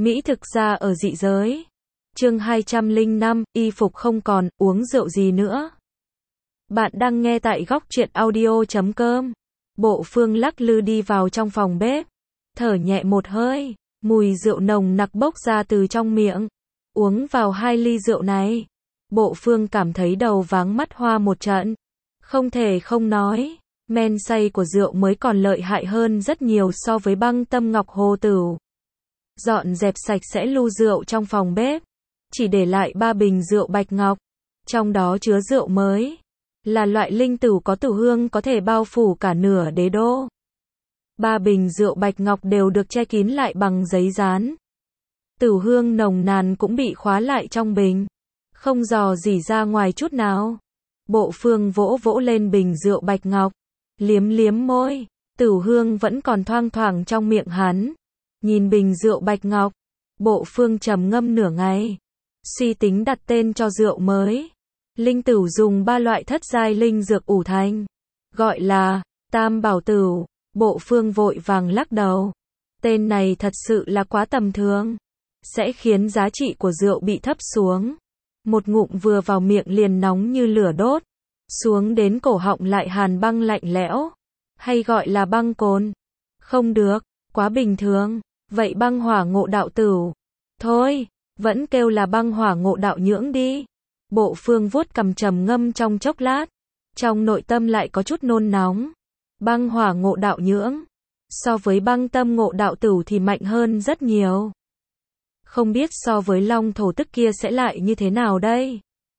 Mỹ thực ra ở dị giới. Chương 205, y phục không còn, uống rượu gì nữa. Bạn đang nghe tại góc truyện audio.com. Bộ Phương lắc lư đi vào trong phòng bếp, thở nhẹ một hơi, mùi rượu nồng nặc bốc ra từ trong miệng. Uống vào 2 ly rượu này, Bộ Phương cảm thấy đầu váng mắt hoa một trận. Không thể không nói, men say của rượu mới còn lợi hại hơn rất nhiều so với băng tâm ngọc hồ tửu. Dọn dẹp sạch sẽ lu rượu trong phòng bếp, chỉ để lại 3 bình rượu bạch ngọc, trong đó chứa rượu mới, là loại linh tửu có tửu hương có thể bao phủ cả nửa đế đô. 3 bình rượu bạch ngọc đều được che kín lại bằng giấy dán. Tửu hương nồng nàn cũng bị khóa lại trong bình, không dò dỉ ra ngoài chút nào. Bộ Phương vỗ vỗ lên bình rượu bạch ngọc, liếm liếm môi, tửu hương vẫn còn thoang thoảng trong miệng hắn. Nhìn bình rượu bạch ngọc, Bộ Phương trầm ngâm nửa ngày, suy tính đặt tên cho rượu mới. Linh tửu dùng 3 loại thất giai linh dược ủ thành, gọi là Tam Bảo Tửu. Bộ Phương vội vàng lắc đầu. Tên này thật sự là quá tầm thường, sẽ khiến giá trị của rượu bị thấp xuống. Một ngụm vừa vào miệng liền nóng như lửa đốt, xuống đến cổ họng lại hàn băng lạnh lẽo. Hay gọi là băng cồn? Không được, quá bình thường. Vậy băng hỏa ngộ đạo tửu. Thôi, vẫn kêu là băng hỏa ngộ đạo nhưỡng đi. Bộ Phương vuốt cằm trầm ngâm trong chốc lát, trong nội tâm lại có chút nôn nóng. Băng hỏa ngộ đạo nhưỡng, so với băng tâm ngộ đạo tửu thì mạnh hơn rất nhiều. Không biết so với long thổ tức kia sẽ lại như thế nào đây?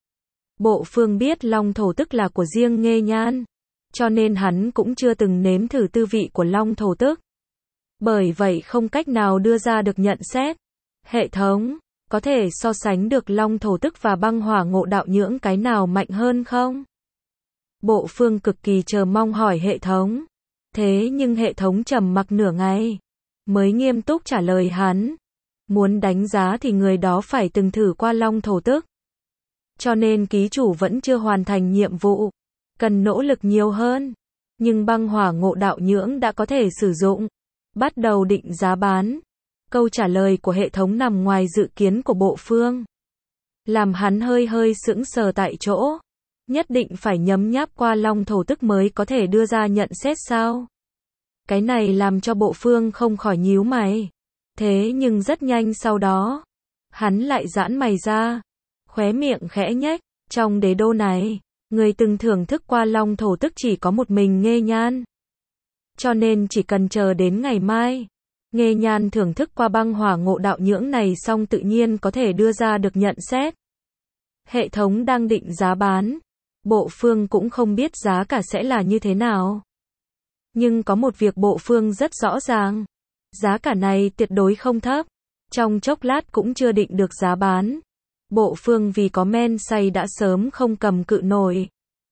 Bộ Phương biết long thổ tức là của riêng Nghê Nhan, cho nên hắn cũng chưa từng nếm thử tư vị của long thổ tức. Bởi vậy không cách nào đưa ra được nhận xét. Hệ thống, có thể so sánh được long thổ tức và băng hỏa ngộ đạo nhưỡng cái nào mạnh hơn không? Bộ Phương cực kỳ chờ mong hỏi hệ thống. Thế nhưng hệ thống trầm mặc nửa ngày, mới nghiêm túc trả lời hắn. Muốn đánh giá thì người đó phải từng thử qua long thổ tức. Cho nên ký chủ vẫn chưa hoàn thành nhiệm vụ, cần nỗ lực nhiều hơn. Nhưng băng hỏa ngộ đạo nhưỡng đã có thể sử dụng. Bắt đầu định giá bán. Câu trả lời của hệ thống nằm ngoài dự kiến của Bộ Phương, làm hắn hơi hơi sững sờ tại chỗ. Nhất định phải nhấm nháp qua long thổ tức mới có thể đưa ra nhận xét sao? Cái này làm cho Bộ Phương không khỏi nhíu mày. Thế nhưng rất nhanh sau đó, hắn lại giãn mày ra, khóe miệng khẽ nhếch. Trong đế đô này, người từng thưởng thức qua long thổ tức chỉ có một mình Nghê Nhan. Cho nên chỉ cần chờ đến ngày mai, Nghê Nhan thưởng thức qua băng hỏa ngộ đạo nhưỡng này xong tự nhiên có thể đưa ra được nhận xét. Hệ thống đang định giá bán, Bộ Phương cũng không biết giá cả sẽ là như thế nào. Nhưng có một việc Bộ Phương rất rõ ràng, giá cả này tuyệt đối không thấp. Trong chốc lát cũng chưa định được giá bán, Bộ Phương vì có men say đã sớm không cầm cự nổi.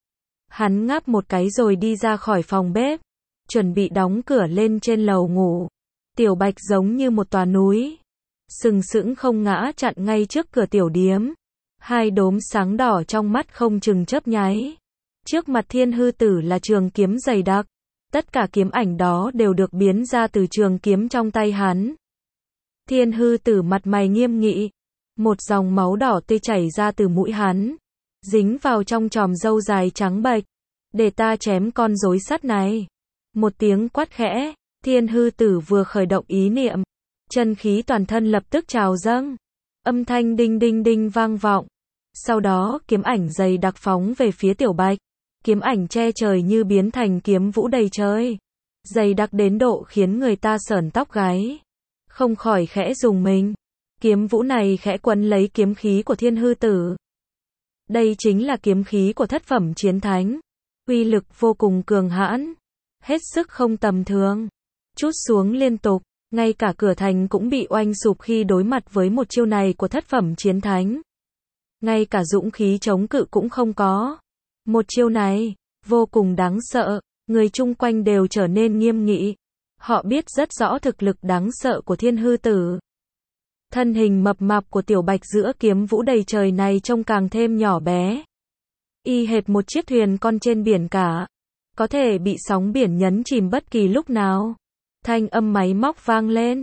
Hắn ngáp một cái rồi đi ra khỏi phòng bếp, chuẩn bị đóng cửa lên trên lầu ngủ. Tiểu Bạch giống như một tòa núi, sừng sững không ngã chặn ngay trước cửa tiểu điếm. 2 đốm sáng đỏ trong mắt không chừng chớp nháy. Trước mặt Thiên Hư Tử là trường kiếm dày đặc. Tất cả kiếm ảnh đó đều được biến ra từ trường kiếm trong tay hắn. Thiên Hư Tử mặt mày nghiêm nghị. Một dòng máu đỏ tươi chảy ra từ mũi hắn, dính vào trong chòm râu dài trắng bệch. Để ta chém con rối sắt này. Một tiếng quát khẽ, Thiên Hư Tử vừa khởi động ý niệm, chân khí toàn thân lập tức trào dâng. Âm thanh đinh đinh đinh vang vọng. Sau đó kiếm ảnh dày đặc phóng về phía Tiểu Bạch. Kiếm ảnh che trời như biến thành kiếm vũ đầy trời, dày đặc đến độ khiến người ta sởn tóc gáy, không khỏi khẽ rùng mình. Kiếm vũ này khẽ quấn lấy kiếm khí của Thiên Hư Tử. Đây chính là kiếm khí của thất phẩm chiến thánh, uy lực vô cùng cường hãn, hết sức không tầm thường. Trút xuống liên tục, ngay cả cửa thành cũng bị oanh sụp khi đối mặt với một chiêu này của thất phẩm chiến thánh. Ngay cả dũng khí chống cự cũng không có. Một chiêu này, vô cùng đáng sợ, người chung quanh đều trở nên nghiêm nghị. Họ biết rất rõ thực lực đáng sợ của Thiên Hư Tử. Thân hình mập mạp của Tiểu Bạch giữa kiếm vũ đầy trời này trông càng thêm nhỏ bé. Y hệt một chiếc thuyền con trên biển cả, có thể bị sóng biển nhấn chìm bất kỳ lúc nào. Thanh âm máy móc vang lên.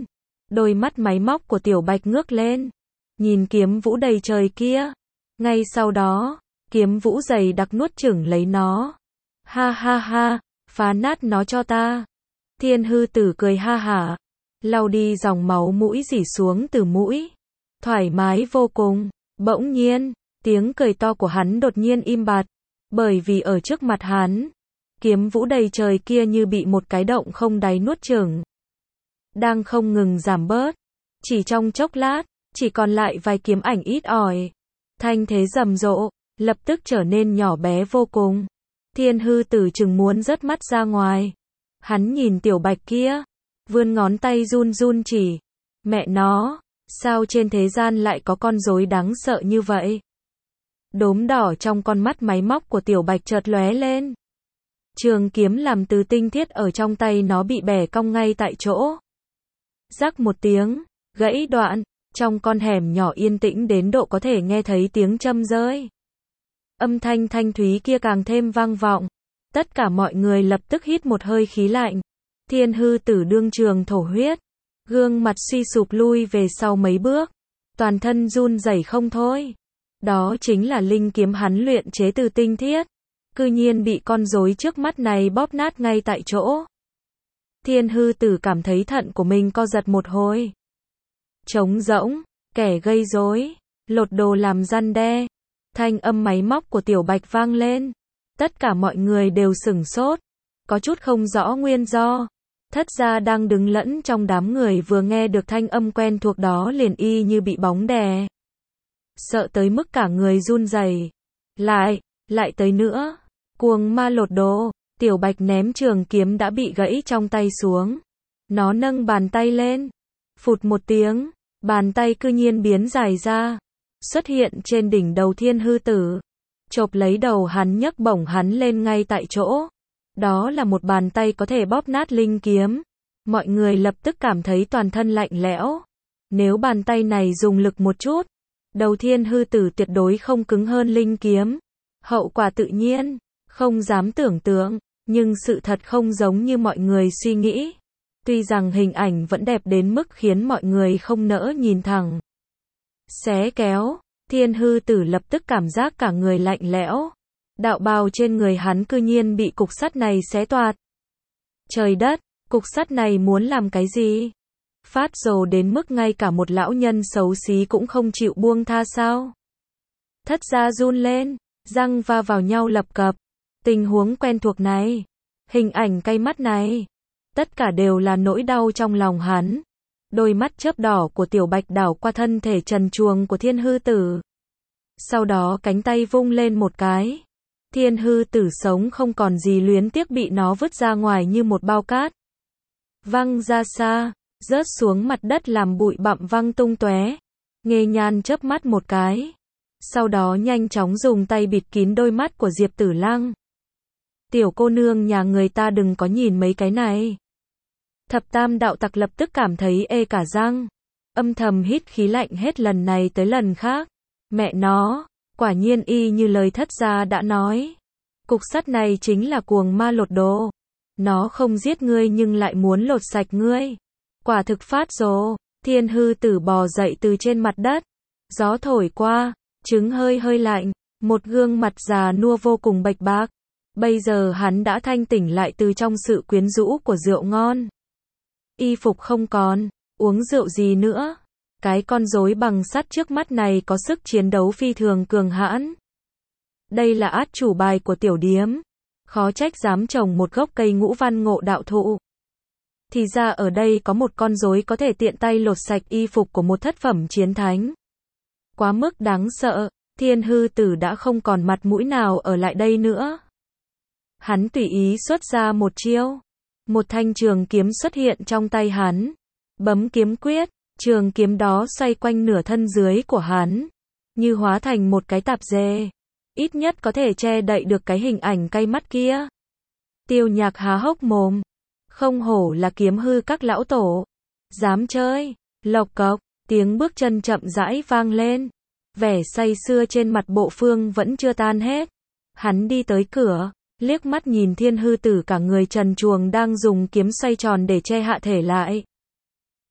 Đôi mắt máy móc của Tiểu Bạch ngước lên, nhìn kiếm vũ đầy trời kia. Ngay sau đó, kiếm vũ dày đặc nuốt chửng lấy nó. Ha ha ha, phá nát nó cho ta. Thiên hư tử cười ha hả, lau đi dòng máu mũi rỉ xuống từ mũi. Thoải mái vô cùng. Bỗng nhiên, tiếng cười to của hắn đột nhiên im bặt, bởi vì ở trước mặt hắn, kiếm vũ đầy trời kia như bị một cái động không đáy nuốt chửng, đang không ngừng giảm bớt. Chỉ trong chốc lát, chỉ còn lại vài kiếm ảnh ít ỏi. Thanh thế rầm rộ, lập tức trở nên nhỏ bé vô cùng. Thiên hư tử chừng muốn rớt mắt ra ngoài. Hắn nhìn Tiểu Bạch kia, vươn ngón tay run run chỉ. Mẹ nó, sao trên thế gian lại có con rối đáng sợ như vậy? Đốm đỏ trong con mắt máy móc của Tiểu Bạch chợt lóe lên. Trường kiếm làm từ tinh thiết ở trong tay nó bị bẻ cong ngay tại chỗ. Rắc một tiếng, gãy đoạn, trong con hẻm nhỏ yên tĩnh đến độ có thể nghe thấy tiếng châm rơi. Âm thanh thanh thúy kia càng thêm vang vọng. Tất cả mọi người lập tức hít một hơi khí lạnh. Thiên hư tử đương trường thổ huyết, gương mặt suy sụp lui về sau mấy bước, toàn thân run rẩy không thôi. Đó chính là linh kiếm hắn luyện chế từ tinh thiết, cư nhiên bị con rối trước mắt này bóp nát ngay tại chỗ. Thiên hư tử cảm thấy thận của mình co giật một hồi. Trống rỗng, kẻ gây rối, lột đồ làm răn đe. Thanh âm máy móc của Tiểu Bạch vang lên. Tất cả mọi người đều sửng sốt, có chút không rõ nguyên do. Thất gia đang đứng lẫn trong đám người vừa nghe được thanh âm quen thuộc đó liền y như bị bóng đè. Sợ tới mức cả người run rẩy. Lại tới nữa. Cuồng ma lột đồ. Tiểu Bạch ném trường kiếm đã bị gãy trong tay xuống. Nó nâng bàn tay lên. Phụt một tiếng, bàn tay cư nhiên biến dài ra, xuất hiện trên đỉnh đầu thiên hư tử. Chộp lấy đầu hắn nhấc bổng hắn lên ngay tại chỗ. Đó là một bàn tay có thể bóp nát linh kiếm. Mọi người lập tức cảm thấy toàn thân lạnh lẽo. Nếu bàn tay này dùng lực một chút, đầu thiên hư tử tuyệt đối không cứng hơn linh kiếm. Hậu quả tự nhiên, không dám tưởng tượng, nhưng sự thật không giống như mọi người suy nghĩ. Tuy rằng hình ảnh vẫn đẹp đến mức khiến mọi người không nỡ nhìn thẳng. Xé kéo, thiên hư tử lập tức cảm giác cả người lạnh lẽo. Đạo bào trên người hắn cư nhiên bị cục sắt này xé toạc. Trời đất, cục sắt này muốn làm cái gì? Phát rồ đến mức ngay cả một lão nhân xấu xí cũng không chịu buông tha sao? Thất gia run lên, răng va vào nhau lập cập. Tình huống quen thuộc này, hình ảnh cay mắt này, tất cả đều là nỗi đau trong lòng hắn. Đôi mắt chớp đỏ của Tiểu Bạch đảo qua thân thể trần truồng của thiên hư tử. Sau đó cánh tay vung lên một cái. Thiên hư tử sống không còn gì luyến tiếc bị nó vứt ra ngoài như một bao cát. Văng ra xa, rớt xuống mặt đất làm bụi bặm văng tung tóe. Nghê Nhan chớp mắt một cái. Sau đó nhanh chóng dùng tay bịt kín đôi mắt của Diệp Tử Lăng. Tiểu cô nương nhà người ta đừng có nhìn mấy cái này. Thập tam đạo tặc lập tức cảm thấy ê cả răng. Âm thầm hít khí lạnh hết lần này tới lần khác. Mẹ nó, quả nhiên y như lời thất gia đã nói. Cục sắt này chính là cuồng ma lột đồ. Nó không giết ngươi nhưng lại muốn lột sạch ngươi. Quả thực phát rồ. Thiên hư tử bò dậy từ trên mặt đất. Gió thổi qua, trứng hơi hơi lạnh. Một gương mặt già nua vô cùng bạch bạc. Bây giờ hắn đã thanh tỉnh lại từ trong sự quyến rũ của rượu ngon. Y phục không còn, uống rượu gì nữa. Cái con rối bằng sắt trước mắt này có sức chiến đấu phi thường cường hãn. Đây là át chủ bài của tiểu điếm. Khó trách dám trồng một gốc cây ngũ văn ngộ đạo thụ. Thì ra ở đây có một con rối có thể tiện tay lột sạch y phục của một thất phẩm chiến thánh. Quá mức đáng sợ, thiên hư tử đã không còn mặt mũi nào ở lại đây nữa. Hắn tùy ý xuất ra một chiêu. Một thanh trường kiếm xuất hiện trong tay hắn. Bấm kiếm quyết, trường kiếm đó xoay quanh nửa thân dưới của hắn. Như hóa thành một cái tạp dề. Ít nhất có thể che đậy được cái hình ảnh cay mắt kia. Tiêu Nhạc há hốc mồm. Không hổ là kiếm hư các lão tổ. Dám chơi. Lộc cộc, tiếng bước chân chậm rãi vang lên. Vẻ say sưa trên mặt Bộ Phương vẫn chưa tan hết. Hắn đi tới cửa. Liếc mắt nhìn thiên hư tử cả người trần truồng đang dùng kiếm xoay tròn để che hạ thể lại.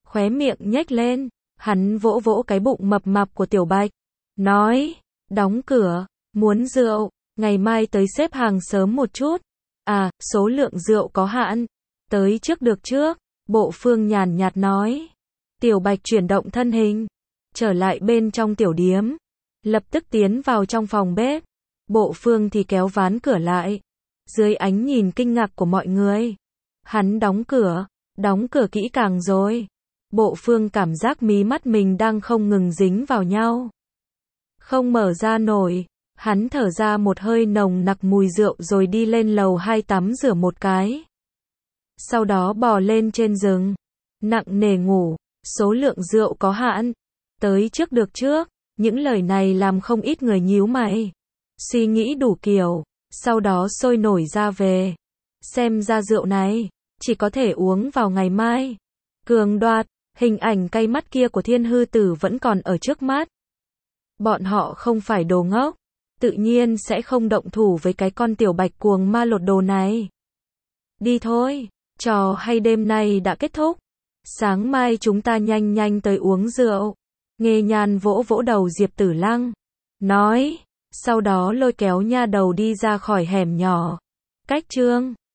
Khóe miệng nhếch lên, hắn vỗ vỗ cái bụng mập mạp của Tiểu Bạch, nói, đóng cửa, muốn rượu, ngày mai tới xếp hàng sớm một chút. À, số lượng rượu có hạn, tới trước được trước, Bộ Phương nhàn nhạt nói. Tiểu Bạch chuyển động thân hình, trở lại bên trong tiểu điếm, lập tức tiến vào trong phòng bếp. Bộ Phương thì kéo ván cửa lại, dưới ánh nhìn kinh ngạc của mọi người. Hắn đóng cửa kỹ càng rồi. Bộ Phương cảm giác mí mắt mình đang không ngừng dính vào nhau. Không mở ra nổi, hắn thở ra một hơi nồng nặc mùi rượu rồi đi lên lầu 2 tắm rửa một cái. Sau đó bò lên trên giường, nặng nề ngủ, số lượng rượu có hạn, tới trước được trước, những lời này làm không ít người nhíu mày. Suy nghĩ đủ kiểu, sau đó sôi nổi ra về. Xem ra rượu này, chỉ có thể uống vào ngày mai. Cường đoạt, hình ảnh cay mắt kia của Thiên Hư Tử vẫn còn ở trước mắt. Bọn họ không phải đồ ngốc, tự nhiên sẽ không động thủ với cái con Tiểu Bạch cuồng ma lột đồ này. Đi thôi, trò hay đêm nay đã kết thúc. Sáng mai chúng ta nhanh nhanh tới uống rượu. Nghê Nhan vỗ vỗ đầu Diệp Tử Lăng, nói, sau đó lôi kéo nha đầu đi ra khỏi hẻm nhỏ. Cách chương